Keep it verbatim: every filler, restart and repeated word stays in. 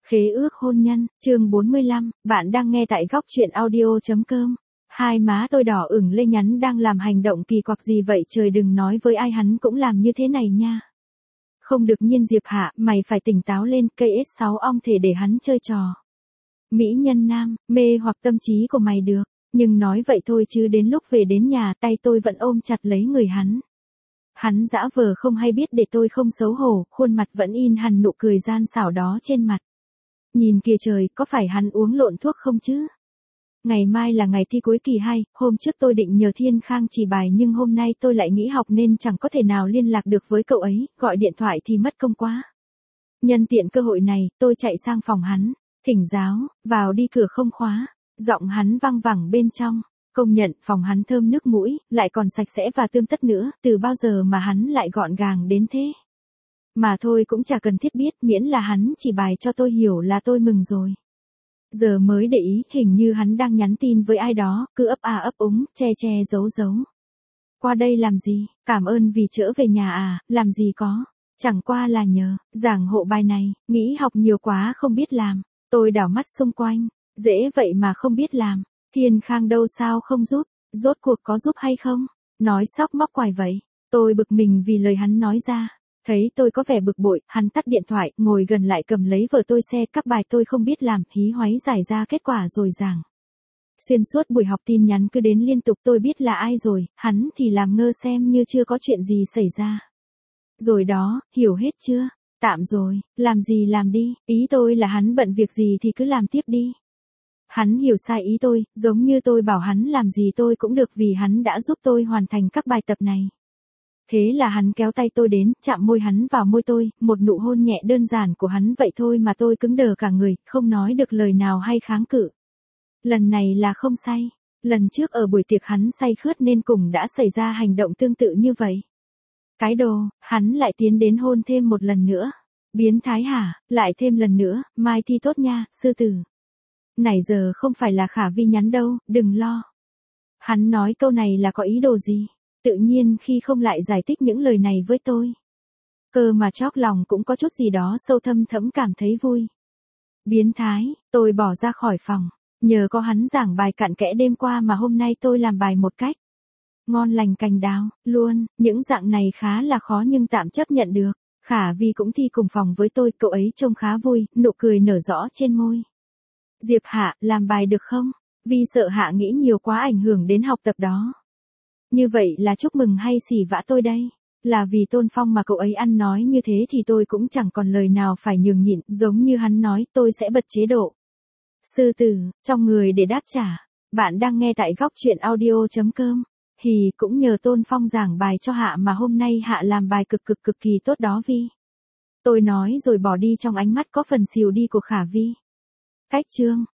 Khế ước hôn nhân, chương bốn mươi lăm, bạn đang nghe tại góc truyện audio.com. Hai má tôi đỏ ửng lên nhắn đang làm hành động kỳ quặc gì vậy trời, đừng nói với ai hắn cũng làm như thế này nha. Không được nhiên Diệp Hạ, mày phải tỉnh táo lên, cây ét sáu ong thể để hắn chơi trò. Mỹ nhân nam, mê hoặc tâm trí của mày được, nhưng nói vậy thôi chứ đến lúc về đến nhà tay tôi vẫn ôm chặt lấy người hắn. Hắn dã vờ không hay biết để tôi không xấu hổ, khuôn mặt vẫn in hằn nụ cười gian xảo đó trên mặt. Nhìn kìa trời, có phải hắn uống lộn thuốc không chứ? Ngày mai là ngày thi cuối kỳ hai, hôm trước tôi định nhờ Thiên Khang chỉ bài nhưng hôm nay tôi lại nghỉ học nên chẳng có thể nào liên lạc được với cậu ấy, gọi điện thoại thì mất công quá. Nhân tiện cơ hội này, tôi chạy sang phòng hắn, thỉnh giáo, vào đi, cửa không khóa, giọng hắn vang vẳng bên trong. Công nhận, phòng hắn thơm nước mũi, lại còn sạch sẽ và tươm tất nữa, từ bao giờ mà hắn lại gọn gàng đến thế. Mà thôi cũng chả cần thiết biết, miễn là hắn chỉ bài cho tôi hiểu là tôi mừng rồi. Giờ mới để ý, hình như hắn đang nhắn tin với ai đó, cứ ấp à ấp úng, che che giấu giấu. Qua đây làm gì, cảm ơn vì chở về nhà à, làm gì có, chẳng qua là nhờ, giảng hộ bài này, nghĩ học nhiều quá không biết làm. Tôi đảo mắt xung quanh, dễ vậy mà không biết làm. Thiên Khang đâu sao không giúp, rốt cuộc có giúp hay không? Nói sóc móc quài vậy. Tôi bực mình vì lời hắn nói ra. Thấy tôi có vẻ bực bội, hắn tắt điện thoại, ngồi gần lại cầm lấy vở tôi xe các bài tôi không biết làm, hí hoáy giải ra kết quả rồi giảng. Xuyên suốt buổi học tin nhắn cứ đến liên tục, tôi biết là ai rồi, hắn thì làm ngơ xem như chưa có chuyện gì xảy ra. Rồi đó, hiểu hết chưa? Tạm rồi, làm gì làm đi, ý tôi là hắn bận việc gì thì cứ làm tiếp đi. Hắn hiểu sai ý tôi, giống như tôi bảo hắn làm gì tôi cũng được vì hắn đã giúp tôi hoàn thành các bài tập này. Thế là hắn kéo tay tôi đến, chạm môi hắn vào môi tôi, một nụ hôn nhẹ đơn giản của hắn vậy thôi mà tôi cứng đờ cả người, không nói được lời nào hay kháng cự. Lần này là không say, lần trước ở buổi tiệc hắn say khướt nên cùng đã xảy ra hành động tương tự như vậy. Cái đồ, hắn lại tiến đến hôn thêm một lần nữa. Biến thái hả, lại thêm lần nữa, mai thi tốt nha, sư tử. Nãy giờ không phải là Khả Vi nhắn đâu, đừng lo. Hắn nói câu này là có ý đồ gì? Tự nhiên khi không lại giải thích những lời này với tôi. Cơ mà chóp lòng cũng có chút gì đó sâu thâm thẫm cảm thấy vui. Biến thái, tôi bỏ ra khỏi phòng. Nhờ có hắn giảng bài cặn kẽ đêm qua mà hôm nay tôi làm bài một cách ngon lành cành đào, luôn, những dạng này khá là khó nhưng tạm chấp nhận được. Khả Vi cũng thi cùng phòng với tôi, cậu ấy trông khá vui, nụ cười nở rõ trên môi. Diệp Hạ, làm bài được không? Vi sợ Hạ nghĩ nhiều quá ảnh hưởng đến học tập đó. Như vậy là chúc mừng hay xỉ vả tôi đây? Là vì Tôn Phong mà cậu ấy ăn nói như thế thì tôi cũng chẳng còn lời nào phải nhường nhịn, giống như hắn nói tôi sẽ bật chế độ. Sư tử, trong người để đáp trả. Bạn đang nghe tại góc truyện audio.com. Hì, cũng nhờ Tôn Phong giảng bài cho Hạ mà hôm nay Hạ làm bài cực cực cực kỳ tốt đó Vi. Tôi nói rồi bỏ đi trong ánh mắt có phần xìu đi của Khả Vi. Cách chương.